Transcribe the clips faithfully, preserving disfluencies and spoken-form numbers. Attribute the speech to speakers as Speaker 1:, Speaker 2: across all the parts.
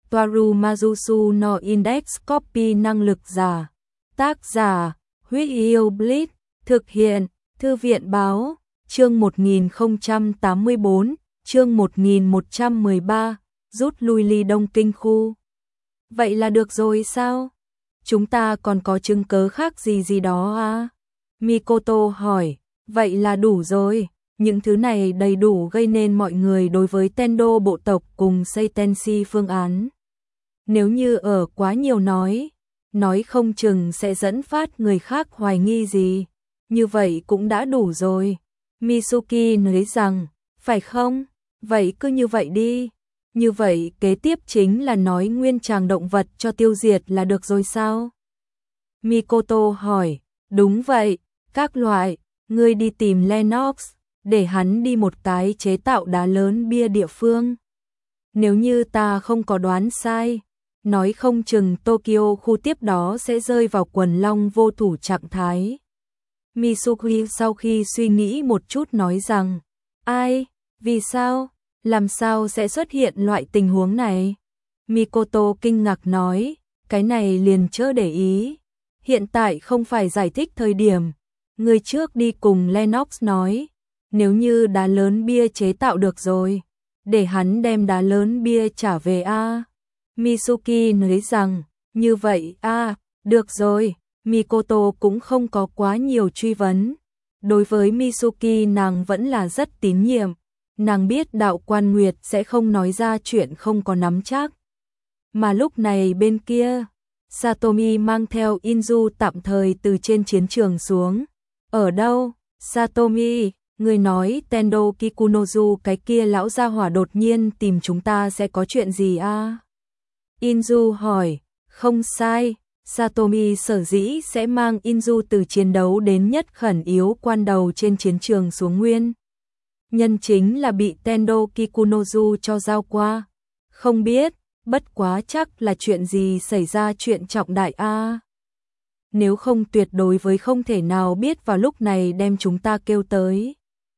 Speaker 1: Toaru Majusu no Index Copy năng lực giả. Tác giả, Huyết Yêu Blitz, thực hiện, Thư viện Báo, chương một nghìn không trăm tám mươi bốn, chương một nghìn một trăm mười ba, rút lui ly Đông Kinh khu. Vậy là được rồi sao? Chúng ta còn có chứng cớ khác gì gì đó à? Mikoto hỏi, vậy là đủ rồi. Những thứ này đầy đủ gây nên mọi người đối với Tendo bộ tộc cùng Seitenshi phương án. Nếu như ở quá nhiều nói, nói không chừng sẽ dẫn phát người khác hoài nghi gì. Như vậy cũng đã đủ rồi. Mitsuki nói rằng, phải không? Vậy cứ như vậy đi. Như vậy kế tiếp chính là nói nguyên tràng động vật cho tiêu diệt là được rồi sao? Mikoto hỏi, đúng vậy, các loại, ngươi đi tìm Lennox, để hắn đi một cái chế tạo đá lớn bia địa phương. Nếu như ta không có đoán sai, nói không chừng Tokyo khu tiếp đó sẽ rơi vào quần long vô thủ trạng thái. Mitsuki sau khi suy nghĩ một chút nói rằng, ai, vì sao, làm sao sẽ xuất hiện loại tình huống này? Mikoto kinh ngạc nói, cái này liền chớ để ý. Hiện tại không phải giải thích thời điểm. Người trước đi cùng Lennox nói, nếu như đá lớn bia chế tạo được rồi, để hắn đem đá lớn bia trả về a. À. Mitsuki nói rằng, như vậy a, à, được rồi. Mikoto cũng không có quá nhiều truy vấn. Đối với Mitsuki nàng vẫn là rất tín nhiệm. Nàng biết đạo quan nguyệt sẽ không nói ra chuyện không có nắm chắc. Mà lúc này bên kia, Satomi mang theo Inju tạm thời từ trên chiến trường xuống. Ở đâu? Satomi, người nói Tendo Kikunozu cái kia lão gia hỏa đột nhiên tìm chúng ta sẽ có chuyện gì a? À? Inju hỏi, không sai. Satomi sở dĩ sẽ mang Inju từ chiến đấu đến nhất khẩn yếu quan đầu trên chiến trường xuống nguyên. Nhân chính là bị Tendo Kikunozu cho giao qua. Không biết, bất quá chắc là chuyện gì xảy ra chuyện trọng đại a. À. Nếu không tuyệt đối với không thể nào biết vào lúc này đem chúng ta kêu tới.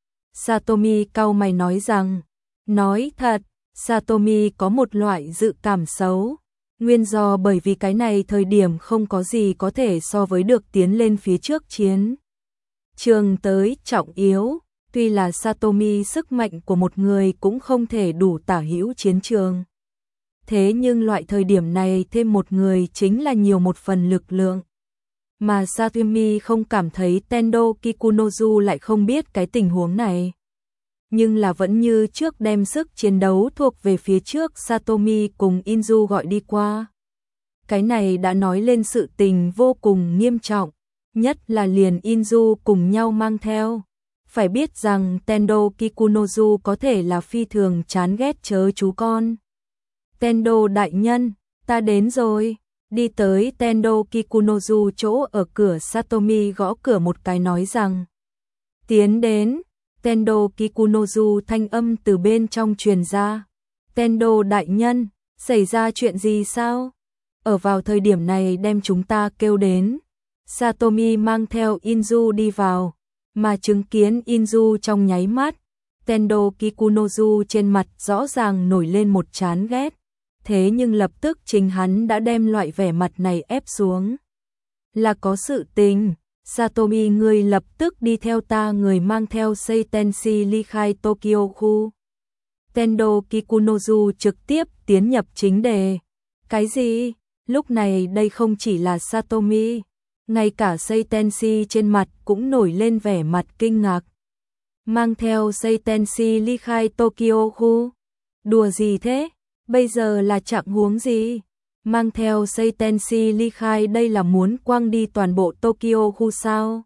Speaker 1: Satomi cau mày nói rằng, nói thật, Satomi có một loại dự cảm xấu. Nguyên do bởi vì cái này thời điểm không có gì có thể so với được tiến lên phía trước chiến trường tới trọng yếu. Tuy là Satomi sức mạnh của một người cũng không thể đủ tả hữu chiến trường. Thế nhưng loại thời điểm này thêm một người chính là nhiều một phần lực lượng. Mà Satomi không cảm thấy Tendo Kikunozu lại không biết cái tình huống này. Nhưng là vẫn như trước đem sức chiến đấu thuộc về phía trước Satomi cùng Inju gọi đi qua. Cái này đã nói lên sự tình vô cùng nghiêm trọng, nhất là liền Inju cùng nhau mang theo. Phải biết rằng Tendo Kikunozu có thể là phi thường chán ghét chớ chú con. Tendo đại nhân, ta đến rồi. Đi tới Tendo Kikunozu chỗ ở cửa, Satomi gõ cửa một cái nói rằng, tiến đến. Tendo Kikunozu thanh âm từ bên trong truyền ra. Tendo đại nhân, xảy ra chuyện gì sao? Ở vào thời điểm này đem chúng ta kêu đến. Satomi mang theo Inju đi vào, mà chứng kiến Inju trong nháy mắt, Tendo Kikunozu trên mặt rõ ràng nổi lên một chán ghét. Thế nhưng lập tức chính hắn đã đem loại vẻ mặt này ép xuống. Là có sự tình. Satomi người lập tức đi theo ta, người mang theo Seitenshi ly khai Tokyo khu. Tendo Kikunozu trực tiếp tiến nhập chính đề. Cái gì? Lúc này đây không chỉ là Satomi, ngay cả Seitenshi trên mặt cũng nổi lên vẻ mặt kinh ngạc. Mang theo Seitenshi ly khai Tokyo khu? Đùa gì thế? Bây giờ là trạng huống gì? Mang theo Seitenshi ly khai đây là muốn quăng đi toàn bộ Tokyo khu sao?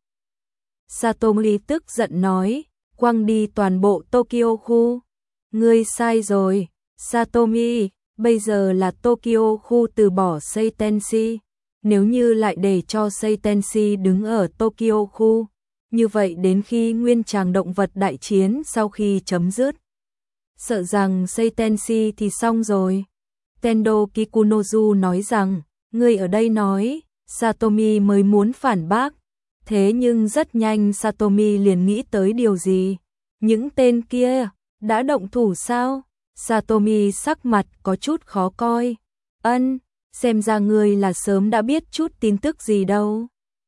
Speaker 1: Satomi tức giận nói, quăng đi toàn bộ Tokyo khu? Ngươi sai rồi, Satomi, bây giờ là Tokyo khu từ bỏ Seitenshi. Nếu như lại để cho Seitenshi đứng ở Tokyo khu, như vậy đến khi nguyên tràng động vật đại chiến sau khi chấm dứt, sợ rằng Seitenshi thì xong rồi. Tendo Kikunozu nói rằng, người ở đây nói, Satomi mới muốn phản bác. Thế nhưng rất nhanh Satomi liền nghĩ tới điều gì. Những tên kia, đã động thủ sao? Satomi sắc mặt có chút khó coi. Ân, xem ra ngươi là sớm đã biết chút tin tức gì đâu.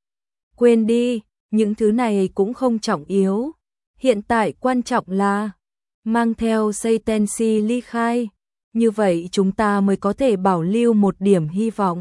Speaker 1: Quên đi, những thứ này cũng không trọng yếu. Hiện tại quan trọng là mang theo Seitenshi ly khai. Như vậy chúng ta mới có thể bảo lưu một điểm hy vọng.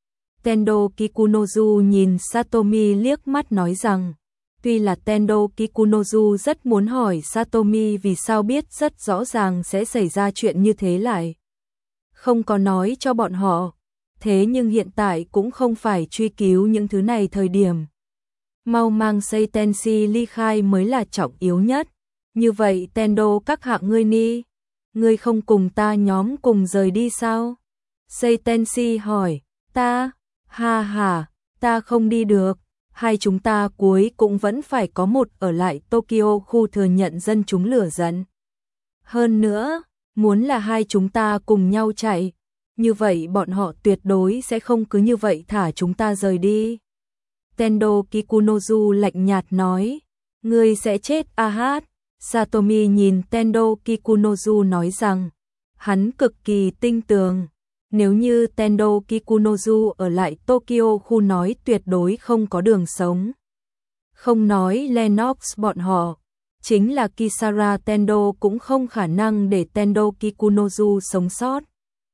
Speaker 1: Tendo Kikunozu nhìn Satomi liếc mắt nói rằng, tuy là Tendo Kikunozu rất muốn hỏi Satomi vì sao biết rất rõ ràng sẽ xảy ra chuyện như thế lại không có nói cho bọn họ, thế nhưng hiện tại cũng không phải truy cứu những thứ này thời điểm. Mau mang Seitenshi ly khai mới là trọng yếu nhất. Như vậy Tendo các hạ ngươi ni, ngươi không cùng ta nhóm cùng rời đi sao? Seitenshi hỏi, ta, ha ha, ta không đi được, hai chúng ta cuối cũng vẫn phải có một ở lại Tokyo khu thừa nhận dân chúng lửa giận. Hơn nữa, muốn là hai chúng ta cùng nhau chạy, như vậy bọn họ tuyệt đối sẽ không cứ như vậy thả chúng ta rời đi. Tendo Kikunozu lạnh nhạt nói, ngươi sẽ chết a hát. Satomi nhìn Tendo Kikunozu nói rằng, hắn cực kỳ tinh tường. Nếu như Tendo Kikunozu ở lại Tokyo khu nói tuyệt đối không có đường sống. Không nói Lennox bọn họ, chính là Kisara Tendo cũng không khả năng để Tendo Kikunozu sống sót.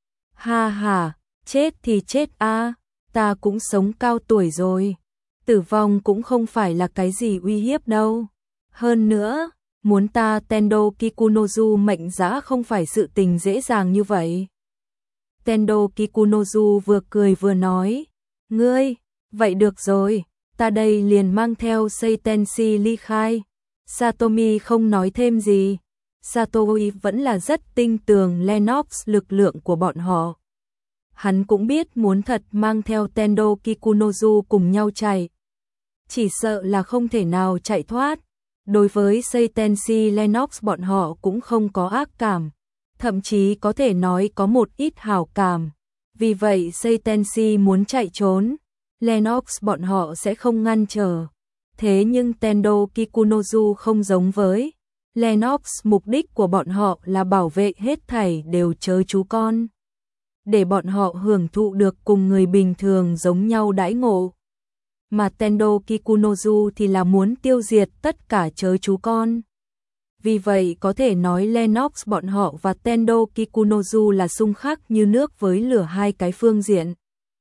Speaker 1: Ha ha, chết thì chết a, ta cũng sống cao tuổi rồi. Tử vong cũng không phải là cái gì uy hiếp đâu. Hơn nữa, muốn ta Tendo Kikunozu mệnh giá không phải sự tình dễ dàng như vậy. Tendo Kikunozu vừa cười vừa nói, ngươi, vậy được rồi, ta đây liền mang theo Seitenshi ly khai. Satomi không nói thêm gì. Satomi vẫn là rất tinh tường Lennox lực lượng của bọn họ. Hắn cũng biết muốn thật mang theo Tendo Kikunozu cùng nhau chạy, chỉ sợ là không thể nào chạy thoát. Đối với Seitenshi Lennox bọn họ cũng không có ác cảm, thậm chí có thể nói có một ít hảo cảm. Vì vậy Seitenshi muốn chạy trốn, Lennox bọn họ sẽ không ngăn trở. Thế nhưng Tendo Kikunozu không giống với Lennox, mục đích của bọn họ là bảo vệ hết thảy đều chớ chú con, để bọn họ hưởng thụ được cùng người bình thường giống nhau đãi ngộ. Mà Tendo Kikunozu thì là muốn tiêu diệt tất cả chớ chú con. Vì vậy có thể nói Lennox bọn họ và Tendo Kikunozu là xung khắc như nước với lửa hai cái phương diện.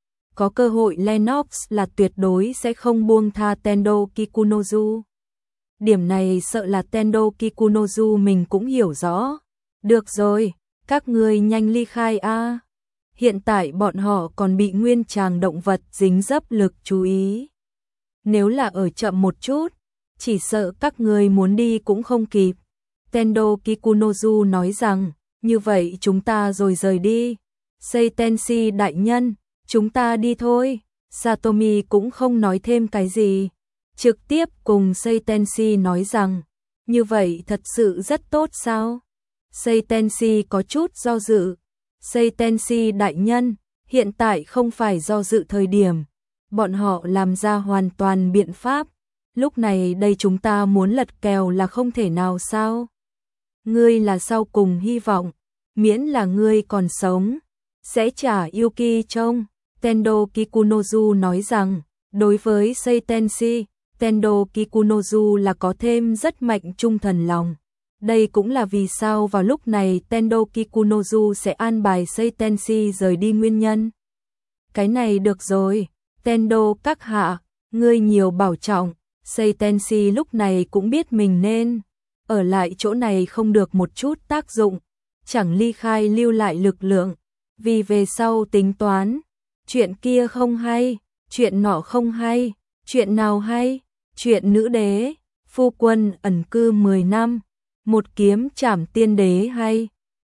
Speaker 1: Có cơ hội Lennox là tuyệt đối sẽ không buông tha Tendo Kikunozu. Điểm này sợ là Tendo Kikunozu mình cũng hiểu rõ. Được rồi, các ngươi nhanh ly khai a. Hiện tại bọn họ còn bị nguyên tràng động vật dính dấp lực chú ý. Nếu là ở chậm một chút, chỉ sợ các ngươi muốn đi cũng không kịp. Tendo Kikunozu nói rằng, như vậy chúng ta rồi rời đi. Seitenshi đại nhân, chúng ta đi thôi. Satomi cũng không nói thêm cái gì, trực tiếp cùng Seitenshi nói rằng, như vậy thật sự rất tốt sao? Seitenshi có chút do dự. Seitenshi đại nhân, hiện tại không phải do dự thời điểm. Bọn họ làm ra hoàn toàn biện pháp. Lúc này đây chúng ta muốn lật kèo là không thể nào sao? Ngươi là sau cùng hy vọng, miễn là ngươi còn sống, sẽ trả Yuki trông. Tendo Kikunozu nói rằng, đối với Seitenshi, Tendo Kikunozu là có thêm rất mạnh trung thần lòng. Đây cũng là vì sao vào lúc này Tendo Kikunozu sẽ an bài Seitenshi rời đi nguyên nhân. Cái này được rồi, Tendo các hạ, ngươi nhiều bảo trọng. Seitenshi lúc này cũng biết mình nên ở lại chỗ này không được một chút tác dụng, chẳng ly khai lưu lại lực lượng, vì về sau tính toán. Chuyện kia không hay, chuyện nọ không hay, chuyện nào hay, chuyện nữ đế, phu quân ẩn cư mười năm, một kiếm trảm tiên đế hay.